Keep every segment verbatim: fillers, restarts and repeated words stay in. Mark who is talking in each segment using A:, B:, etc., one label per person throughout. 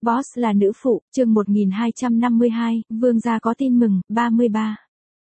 A: Boss là nữ phụ, chương một nghìn hai trăm năm mươi hai, Vương gia có tin mừng, ba mươi ba.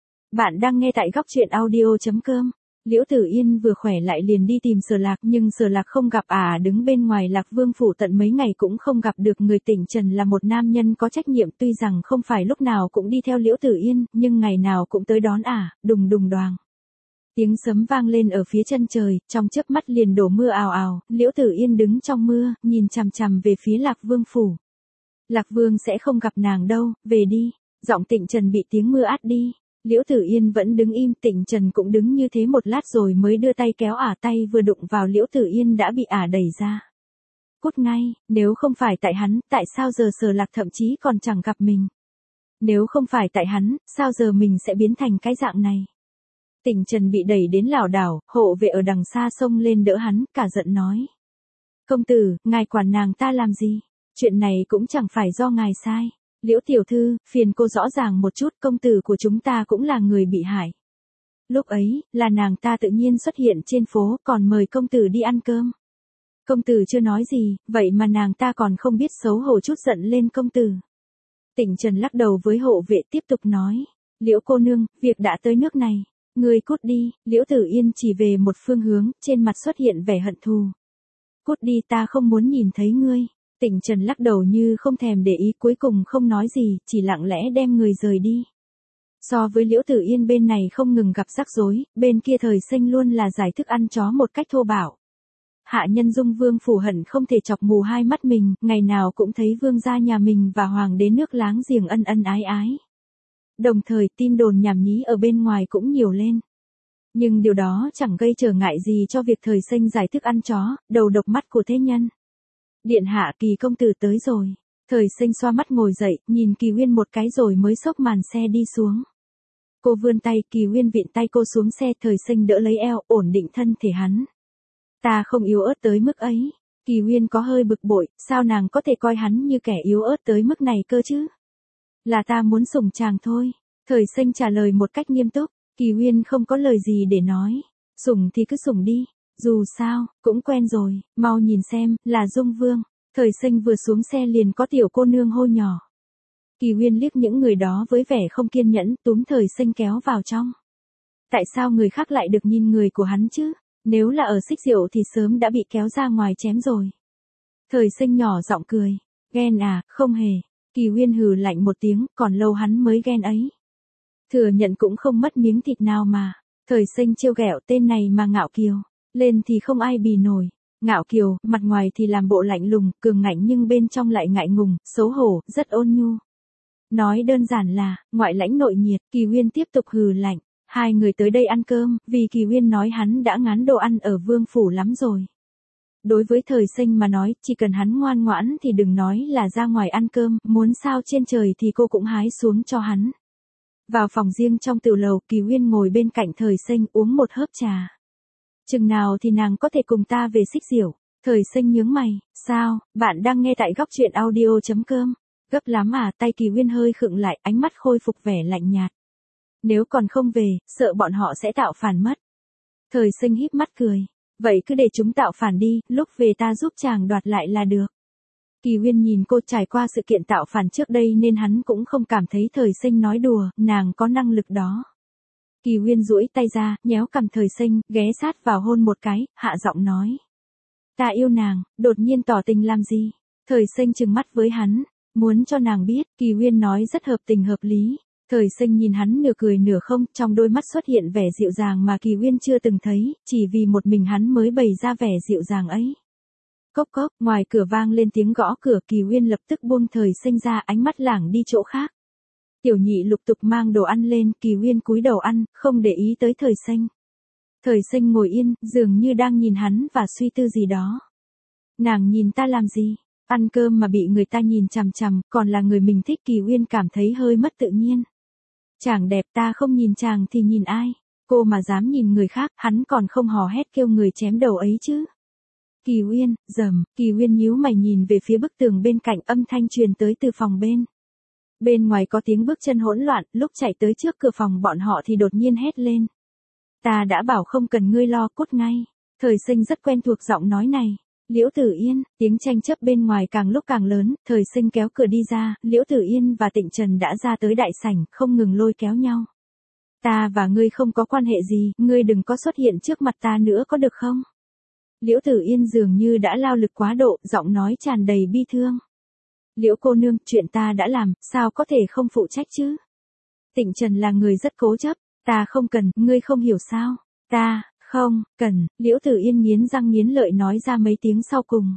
A: Bạn đang nghe tại góc truyện audio chấm com. Liễu Tử Yên vừa khỏe lại liền đi tìm Sở Lạc, nhưng Sở Lạc không gặp à, đứng bên ngoài Lạc Vương phủ tận mấy ngày cũng không gặp được. Người Tỉnh Trần là một nam nhân có trách nhiệm, tuy rằng không phải lúc nào cũng đi theo Liễu Tử Yên, nhưng ngày nào cũng tới đón à, đùng đùng đoàng. Tiếng sấm vang lên ở phía chân trời, trong chớp mắt liền đổ mưa ào ào. Liễu Tử Yên đứng trong mưa, nhìn chằm chằm về phía Lạc Vương phủ. Lạc Vương sẽ không gặp nàng đâu, về đi. Giọng Tịnh Trần bị tiếng mưa át đi. Liễu Tử Yên vẫn đứng im, Tịnh Trần cũng đứng như thế một lát rồi mới đưa tay kéo ả, tay vừa đụng vào Liễu Tử Yên đã bị ả đẩy ra. Cút ngay, nếu không phải tại hắn, tại sao giờ Sở Lạc thậm chí còn chẳng gặp mình. Nếu không phải tại hắn, sao giờ mình sẽ biến thành cái dạng này. Tịnh Trần bị đẩy đến lảo đảo, hộ vệ ở đằng xa xông lên đỡ hắn, cả giận nói. Công tử, ngài quản nàng ta làm gì? Chuyện này cũng chẳng phải do ngài sai. Liễu tiểu thư, phiền cô rõ ràng một chút, công tử của chúng ta cũng là người bị hại. Lúc ấy, là nàng ta tự nhiên xuất hiện trên phố, còn mời công tử đi ăn cơm. Công tử chưa nói gì, vậy mà nàng ta còn không biết xấu hổ, chút giận lên công tử. Tịnh Trần lắc đầu với hộ vệ tiếp tục nói. Liễu cô nương, việc đã tới nước này. Ngươi cút đi. Liễu Tử Yên chỉ về một phương hướng, trên mặt xuất hiện vẻ hận thù. Cút đi, ta không muốn nhìn thấy ngươi. Tịnh Trần lắc đầu như không thèm để ý, cuối cùng không nói gì, chỉ lặng lẽ đem người rời đi. So với Liễu Tử Yên bên này không ngừng gặp rắc rối, bên kia Thời Xanh luôn là giải thức ăn chó một cách thô bạo. Hạ nhân Dung Vương phủ hận không thể chọc mù hai mắt mình, ngày nào cũng thấy vương gia nhà mình và hoàng đế nước láng giềng ân ân ái ái. Đồng thời tin đồn nhảm nhí ở bên ngoài cũng nhiều lên. Nhưng điều đó chẳng gây trở ngại gì cho việc Thời Xanh giải thức ăn chó, đầu độc mắt của thế nhân. Điện hạ, Kỳ công tử tới rồi. Thời Xanh xoa mắt ngồi dậy, nhìn Kỳ Uyên một cái rồi mới xốc màn xe đi xuống. Cô vươn tay, Kỳ Uyên vịn tay cô xuống xe, Thời Xanh đỡ lấy eo, ổn định thân thể hắn. Ta không yếu ớt tới mức ấy. Kỳ Uyên có hơi bực bội, sao nàng có thể coi hắn như kẻ yếu ớt tới mức này cơ chứ? Là ta muốn sủng chàng thôi. Thời Xanh trả lời một cách nghiêm túc. Kỳ Uyên không có lời gì để nói. Sủng thì cứ sủng đi. Dù sao, cũng quen rồi, mau nhìn xem, là Dung Vương. Thời Xanh vừa xuống xe liền có tiểu cô nương hô nhỏ. Kỳ Uyên liếc những người đó với vẻ không kiên nhẫn, túm Thời Xanh kéo vào trong. Tại sao người khác lại được nhìn người của hắn chứ? Nếu là ở Xích Diệu thì sớm đã bị kéo ra ngoài chém rồi. Thời Xanh nhỏ giọng cười. Ghen à, không hề. Kỳ Uyên hừ lạnh một tiếng, còn lâu hắn mới ghen ấy. Thừa nhận cũng không mất miếng thịt nào mà. Thời Xanh trêu ghẹo, tên này mà ngạo kiều. Lên thì không ai bì nổi. Ngạo kiều, mặt ngoài thì làm bộ lạnh lùng, cường ngạnh nhưng bên trong lại ngại ngùng, xấu hổ, rất ôn nhu. Nói đơn giản là, ngoại lãnh nội nhiệt. Kỳ Uyên tiếp tục hừ lạnh. Hai người tới đây ăn cơm, vì Kỳ Uyên nói hắn đã ngán đồ ăn ở Vương phủ lắm rồi. Đối với Thời Xanh mà nói, chỉ cần hắn ngoan ngoãn thì đừng nói là ra ngoài ăn cơm, muốn sao trên trời thì cô cũng hái xuống cho hắn. Vào phòng riêng trong tiểu lầu, Kỳ Uyên ngồi bên cạnh Thời Xanh uống một hớp trà. Chừng nào thì nàng có thể cùng ta về Xích Diệu? Thời Xanh nhướng mày. Sao, bạn đang nghe tại góc truyện audio chấm com. Gấp lắm à? Tay Kỳ Uyên hơi khựng lại, ánh mắt khôi phục vẻ lạnh nhạt. Nếu còn không về, sợ bọn họ sẽ tạo phản mất. Thời Xanh híp mắt cười. Vậy cứ để chúng tạo phản đi, lúc về ta giúp chàng đoạt lại là được. Kỳ Uyên nhìn cô, trải qua sự kiện tạo phản trước đây nên hắn cũng không cảm thấy Thời Xanh nói đùa, nàng có năng lực đó. Kỳ Uyên duỗi tay ra, nhéo cằm Thời Xanh, ghé sát vào hôn một cái, hạ giọng nói. Ta yêu nàng, đột nhiên tỏ tình làm gì? Thời Xanh trừng mắt với hắn, muốn cho nàng biết. Kỳ Uyên nói rất hợp tình hợp lý. Thời Xanh nhìn hắn nửa cười nửa không, trong đôi mắt xuất hiện vẻ dịu dàng mà Kỳ Uyên chưa từng thấy, chỉ vì một mình hắn mới bày ra vẻ dịu dàng ấy. Cốc cốc, ngoài cửa vang lên tiếng gõ cửa, Kỳ Uyên lập tức buông Thời Xanh ra, ánh mắt lảng đi chỗ khác. Tiểu nhị lục tục mang đồ ăn lên, Kỳ Uyên cúi đầu ăn, không để ý tới Thời Xanh. Thời Xanh ngồi yên, dường như đang nhìn hắn và suy tư gì đó. Nàng nhìn ta làm gì? Ăn cơm mà bị người ta nhìn chằm chằm, còn là người mình thích. Kỳ Uyên cảm thấy hơi mất tự nhiên. Chàng đẹp, ta không nhìn chàng thì nhìn ai? Cô mà dám nhìn người khác, hắn còn không hò hét kêu người chém đầu ấy chứ. Kỳ Uyên, rầm, Kỳ Uyên nhíu mày nhìn về phía bức tường bên cạnh, âm thanh truyền tới từ phòng bên. Bên ngoài có tiếng bước chân hỗn loạn, lúc chạy tới trước cửa phòng bọn họ thì đột nhiên hét lên. Ta đã bảo không cần ngươi lo, cút ngay. Thời Xanh rất quen thuộc giọng nói này. Liễu Tử Yên, tiếng tranh chấp bên ngoài càng lúc càng lớn, Thời Sinh kéo cửa đi ra, Liễu Tử Yên và Tịnh Trần đã ra tới đại sảnh, không ngừng lôi kéo nhau. Ta và ngươi không có quan hệ gì, ngươi đừng có xuất hiện trước mặt ta nữa có được không? Liễu Tử Yên dường như đã lao lực quá độ, giọng nói tràn đầy bi thương. Liễu cô nương, chuyện ta đã làm, sao có thể không phụ trách chứ? Tịnh Trần là người rất cố chấp, ta không cần, ngươi không hiểu sao? Ta, không, cần, Liễu Tử Yên nghiến răng nghiến lợi nói ra mấy tiếng sau cùng.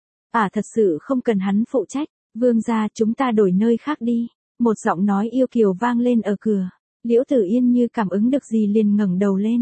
A: À thật sự không cần hắn phụ trách, vương gia chúng ta đổi nơi khác đi. Một giọng nói yêu kiều vang lên ở cửa. Liễu Tử Yên như cảm ứng được gì liền ngẩng đầu lên.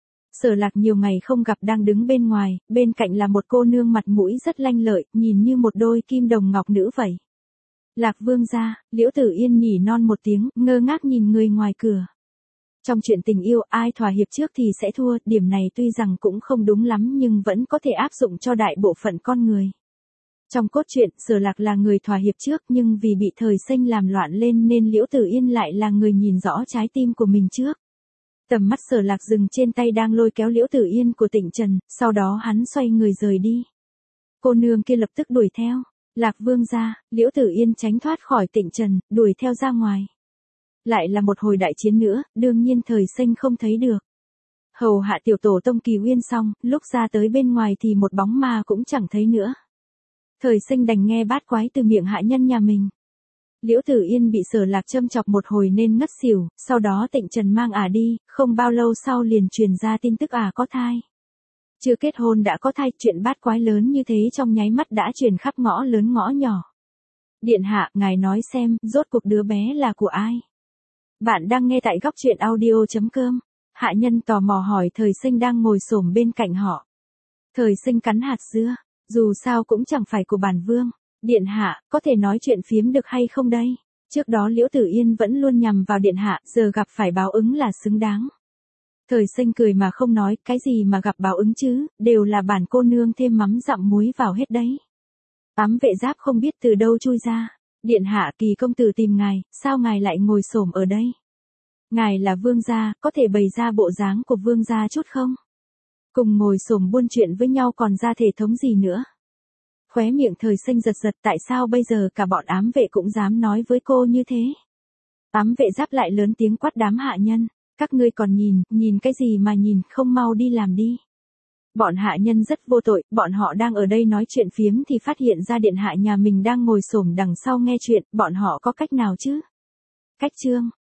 A: Sở Lạc nhiều ngày không gặp đang đứng bên ngoài, bên cạnh là một cô nương mặt mũi rất lanh lợi, nhìn như một đôi kim đồng ngọc nữ vậy. Lạc vương gia, Liễu Tử Yên nhỉ non một tiếng, ngơ ngác nhìn người ngoài cửa. Trong chuyện tình yêu ai thỏa hiệp trước thì sẽ thua, điểm này tuy rằng cũng không đúng lắm nhưng vẫn có thể áp dụng cho đại bộ phận con người. Trong cốt truyện, Sở Lạc là người thỏa hiệp trước nhưng vì bị Thời Sinh làm loạn lên nên Liễu Tử Yên lại là người nhìn rõ trái tim của mình trước. Tầm mắt Sở Lạc dừng trên tay đang lôi kéo Liễu Tử Yên của Tịnh Trần, sau đó hắn xoay người rời đi. Cô nương kia lập tức đuổi theo. Lạc vương gia, Liễu Tử Yên tránh thoát khỏi Tịnh Trần, đuổi theo ra ngoài. Lại là một hồi đại chiến nữa, đương nhiên Thời Sinh không thấy được. Hầu hạ tiểu tổ tông Kỳ Uyên xong, lúc ra tới bên ngoài thì một bóng ma cũng chẳng thấy nữa. Thời Sinh đành nghe bát quái từ miệng hạ nhân nhà mình. Liễu Tử Yên bị Sở Lạc châm chọc một hồi nên ngất xỉu, sau đó Tịnh Trần mang ả đi, không bao lâu sau liền truyền ra tin tức ả có thai. Chưa kết hôn đã có thai, chuyện bát quái lớn như thế trong nháy mắt đã truyền khắp ngõ lớn ngõ nhỏ. Điện hạ, ngài nói xem, rốt cuộc đứa bé là của ai? Bạn đang nghe tại góc truyện audio chấm com. Hạ nhân tò mò hỏi Thời Sinh đang ngồi xổm bên cạnh họ. Thời Sinh cắn hạt dưa, dù sao cũng chẳng phải của bản vương. Điện hạ, có thể nói chuyện phiếm được hay không đây? Trước đó Liễu Tử Yên vẫn luôn nhằm vào điện hạ, giờ gặp phải báo ứng là xứng đáng. Thời Sinh cười mà không nói, cái gì mà gặp báo ứng chứ, đều là bản cô nương thêm mắm dặm muối vào hết đấy. Ám vệ giáp không biết từ đâu chui ra. Điện hạ, Kỳ công tử tìm ngài, sao ngài lại ngồi xổm ở đây? Ngài là vương gia, có thể bày ra bộ dáng của vương gia chút không? Cùng ngồi xổm buôn chuyện với nhau còn ra thể thống gì nữa? Khóe miệng Thời Sinh giật giật, tại sao bây giờ cả bọn ám vệ cũng dám nói với cô như thế? Ám vệ giáp lại lớn tiếng quát đám hạ nhân, các ngươi còn nhìn, nhìn cái gì mà nhìn, không mau đi làm đi. Bọn hạ nhân rất vô tội, bọn họ đang ở đây nói chuyện phiếm thì phát hiện ra điện hạ nhà mình đang ngồi xổm đằng sau nghe chuyện, bọn họ có cách nào chứ? Cách chương